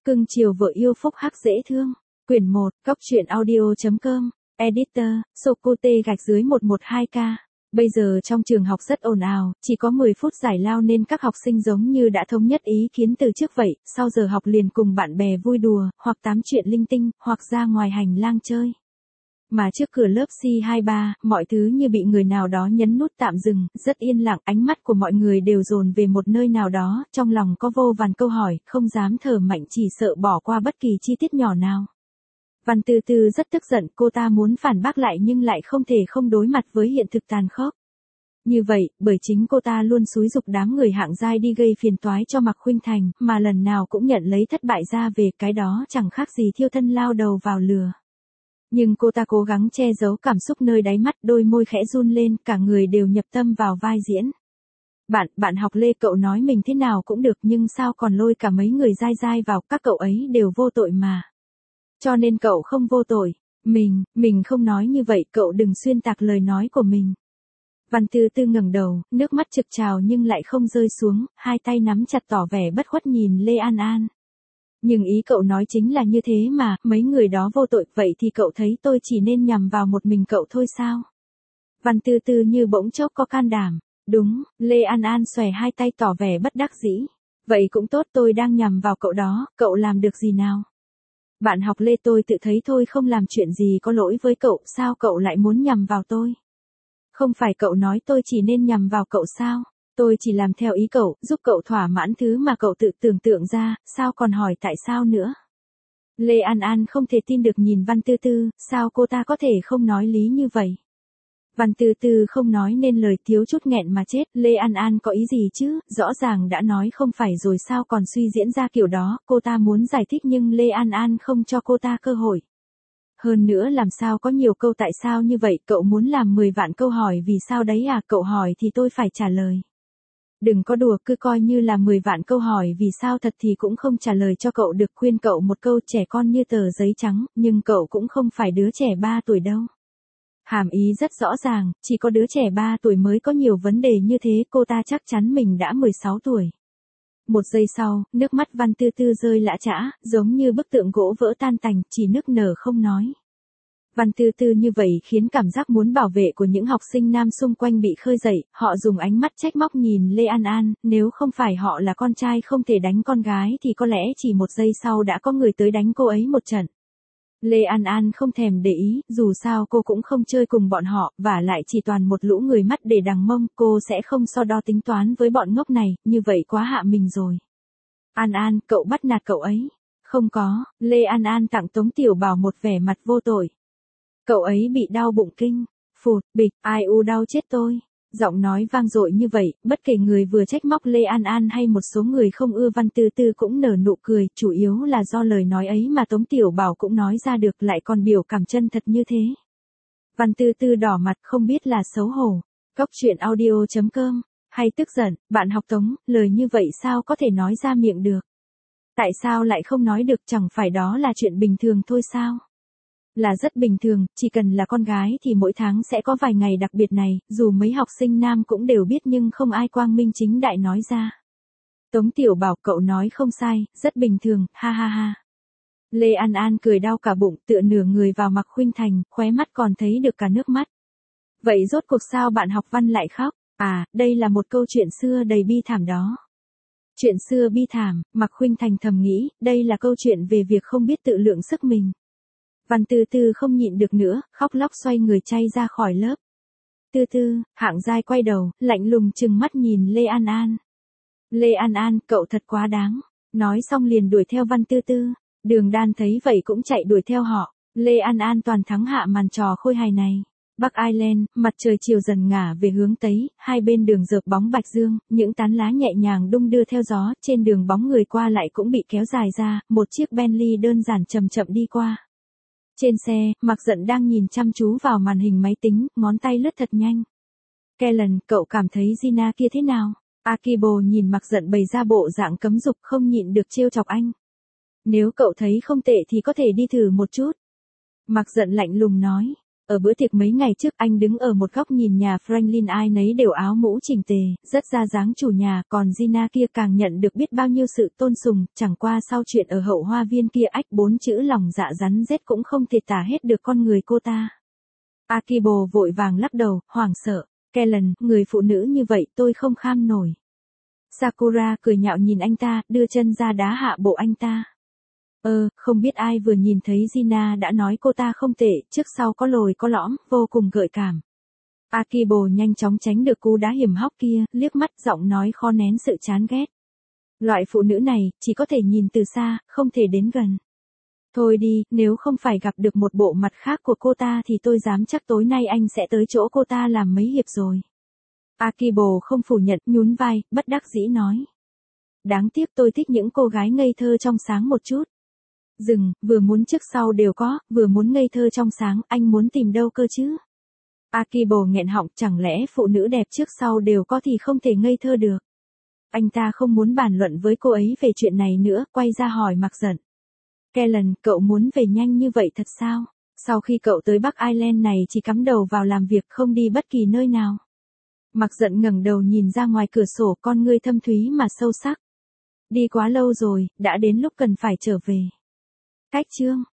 Cưng chiều vợ yêu phúc hắc dễ thương. Quyển 1, Cóc truyện audio.com, Editor, Sokute gạch dưới 112k. Bây giờ trong trường học rất ồn ào, chỉ có 10 phút giải lao nên các học sinh giống như đã thống nhất ý kiến từ trước vậy, sau giờ học liền cùng bạn bè vui đùa, hoặc tám chuyện linh tinh, hoặc ra ngoài hành lang chơi. Mà trước cửa lớp C23, mọi thứ như bị người nào đó nhấn nút tạm dừng, rất yên lặng, ánh mắt của mọi người đều dồn về một nơi nào đó, trong lòng có vô vàn câu hỏi, không dám thở mạnh chỉ sợ bỏ qua bất kỳ chi tiết nhỏ nào. Văn Tư Tư rất tức giận, cô ta muốn phản bác lại nhưng lại không thể không đối mặt với hiện thực tàn khốc. Như vậy, bởi chính cô ta luôn xúi giục đám người hạng giai đi gây phiền toái cho Mạc Khuynh Thành, mà lần nào cũng nhận lấy thất bại ra về, cái đó chẳng khác gì thiêu thân lao đầu vào lửa. Nhưng cô ta cố gắng che giấu cảm xúc nơi đáy mắt, đôi môi khẽ run lên, cả người đều nhập tâm vào vai diễn. Bạn học Lê, cậu nói mình thế nào cũng được nhưng sao còn lôi cả mấy người dai dai vào, các cậu ấy đều vô tội mà. Cho nên cậu không vô tội. Mình không nói như vậy, cậu đừng xuyên tạc lời nói của mình. Văn Tư Tư ngẩng đầu, nước mắt trực trào nhưng lại không rơi xuống, hai tay nắm chặt tỏ vẻ bất khuất nhìn Lê An An. Nhưng ý cậu nói chính là như thế mà, mấy người đó vô tội, vậy thì cậu thấy tôi chỉ nên nhằm vào một mình cậu thôi sao? Văn Tư Tư như bỗng chốc có can đảm. Đúng, Lê An An xòe hai tay tỏ vẻ bất đắc dĩ. Vậy cũng tốt, tôi đang nhằm vào cậu đó, cậu làm được gì nào? Bạn học Lê, tôi tự thấy tôi không làm chuyện gì có lỗi với cậu, sao cậu lại muốn nhằm vào tôi? Không phải cậu nói tôi chỉ nên nhằm vào cậu sao? Tôi chỉ làm theo ý cậu, giúp cậu thỏa mãn thứ mà cậu tự tưởng tượng ra, sao còn hỏi tại sao nữa? Lê An An không thể tin được nhìn Văn Tư Tư, sao cô ta có thể không nói lý như vậy? Văn Tư Tư không nói nên lời, thiếu chút nghẹn mà chết. Lê An An có ý gì chứ, rõ ràng đã nói không phải rồi sao còn suy diễn ra kiểu đó, cô ta muốn giải thích nhưng Lê An An không cho cô ta cơ hội. Hơn nữa làm sao có nhiều câu tại sao như vậy, cậu muốn làm 10 vạn câu hỏi vì sao đấy à, cậu hỏi thì tôi phải trả lời. Đừng có đùa, cứ coi như là 10 vạn câu hỏi vì sao thật thì cũng không trả lời cho cậu được, khuyên cậu một câu, trẻ con như tờ giấy trắng, nhưng cậu cũng không phải đứa trẻ 3 tuổi đâu. Hàm ý rất rõ ràng, chỉ có đứa trẻ 3 tuổi mới có nhiều vấn đề như thế, cô ta chắc chắn mình đã 16 tuổi. Một giây sau, nước mắt Văn Tư Tư rơi lã chã, giống như bức tượng gỗ vỡ tan tành, chỉ nức nở không nói. Văn Tư Tư như vậy khiến cảm giác muốn bảo vệ của những học sinh nam xung quanh bị khơi dậy, họ dùng ánh mắt trách móc nhìn Lê An An, nếu không phải họ là con trai không thể đánh con gái thì có lẽ chỉ một giây sau đã có người tới đánh cô ấy một trận. Lê An An không thèm để ý, dù sao cô cũng không chơi cùng bọn họ, và lại chỉ toàn một lũ người mắt để đằng mông, cô sẽ không so đo tính toán với bọn ngốc này, như vậy quá hạ mình rồi. An An, cậu bắt nạt cậu ấy. Không có, Lê An An tặng Tống Tiểu Bảo một vẻ mặt vô tội. Cậu ấy bị đau bụng kinh. Phụt, bịch, ai u đau chết tôi. Giọng nói vang dội như vậy, bất kể người vừa trách móc Lê An An hay một số người không ưa Văn Tư Tư cũng nở nụ cười, chủ yếu là do lời nói ấy mà Tống Tiểu Bảo cũng nói ra được, lại còn biểu cảm chân thật như thế. Văn Tư Tư đỏ mặt không biết là xấu hổ. Cóc truyện audio.com, hay tức giận, bạn học Tống, lời như vậy sao có thể nói ra miệng được? Tại sao lại không nói được, chẳng phải đó là chuyện bình thường thôi sao? Là rất bình thường, chỉ cần là con gái thì mỗi tháng sẽ có vài ngày đặc biệt này, dù mấy học sinh nam cũng đều biết nhưng không ai quang minh chính đại nói ra. Tống Tiểu Bảo, cậu nói không sai, rất bình thường, ha ha ha. Lê An An cười đau cả bụng, tựa nửa người vào Mạc Khuynh Thành, khóe mắt còn thấy được cả nước mắt. Vậy rốt cuộc sao bạn học Văn lại khóc? À, đây là một câu chuyện xưa đầy bi thảm đó. Chuyện xưa bi thảm, Mạc Khuynh Thành thầm nghĩ, đây là câu chuyện về việc không biết tự lượng sức mình. Văn Tư Tư không nhịn được nữa, khóc lóc xoay người chay ra khỏi lớp. Tư Tư, hạng giai quay đầu, lạnh lùng trừng mắt nhìn Lê An An. Lê An An, cậu thật quá đáng. Nói xong liền đuổi theo Văn Tư Tư. Đường Đan thấy vậy cũng chạy đuổi theo họ. Lê An An toàn thắng hạ màn trò khôi hài này. Bắc Ireland, mặt trời chiều dần ngả về hướng tây, hai bên đường rợp bóng bạch dương, những tán lá nhẹ nhàng đung đưa theo gió, trên đường bóng người qua lại cũng bị kéo dài ra, một chiếc Bentley đơn giản chậm chậm đi qua. Trên xe, Mạc Dận đang nhìn chăm chú vào màn hình máy tính, ngón tay lướt thật nhanh. Kellen, cậu cảm thấy Gina kia thế nào? Akibo nhìn Mạc Dận bày ra bộ dạng cấm dục không nhịn được trêu chọc anh. Nếu cậu thấy không tệ thì có thể đi thử một chút. Mạc Dận lạnh lùng nói. Ở bữa tiệc mấy ngày trước anh đứng ở một góc nhìn nhà Franklin ai nấy đều áo mũ chỉnh tề, rất ra dáng chủ nhà, còn Gina kia càng nhận được biết bao nhiêu sự tôn sùng, chẳng qua sau chuyện ở hậu hoa viên kia ách 4 chữ lòng dạ rắn rết cũng không thể tả hết được con người cô ta. Akibo vội vàng lắc đầu, hoảng sợ, Kellen, người phụ nữ như vậy tôi không kham nổi. Sakura cười nhạo nhìn anh ta, đưa chân ra đá hạ bộ anh ta. Không biết ai vừa nhìn thấy Gina đã nói cô ta không tệ, trước sau có lồi có lõm, vô cùng gợi cảm. Akibo nhanh chóng tránh được cú đá hiểm hóc kia, liếc mắt giọng nói khó nén sự chán ghét. Loại phụ nữ này, chỉ có thể nhìn từ xa, không thể đến gần. Thôi đi, nếu không phải gặp được một bộ mặt khác của cô ta thì tôi dám chắc tối nay anh sẽ tới chỗ cô ta làm mấy hiệp rồi. Akibo không phủ nhận, nhún vai, bất đắc dĩ nói. Đáng tiếc tôi thích những cô gái ngây thơ trong sáng một chút. Vừa muốn trước sau đều có, vừa muốn ngây thơ trong sáng, anh muốn tìm đâu cơ chứ? Akibo nghẹn họng, chẳng lẽ phụ nữ đẹp trước sau đều có thì không thể ngây thơ được. Anh ta không muốn bàn luận với cô ấy về chuyện này nữa, quay ra hỏi Mạc Dận. Kellen, cậu muốn về nhanh như vậy thật sao? Sau khi cậu tới Bắc Ireland này chỉ cắm đầu vào làm việc không đi bất kỳ nơi nào. Mạc Dận ngẩng đầu nhìn ra ngoài cửa sổ, con ngươi thâm thúy mà sâu sắc. Đi quá lâu rồi, đã đến lúc cần phải trở về. Cách chương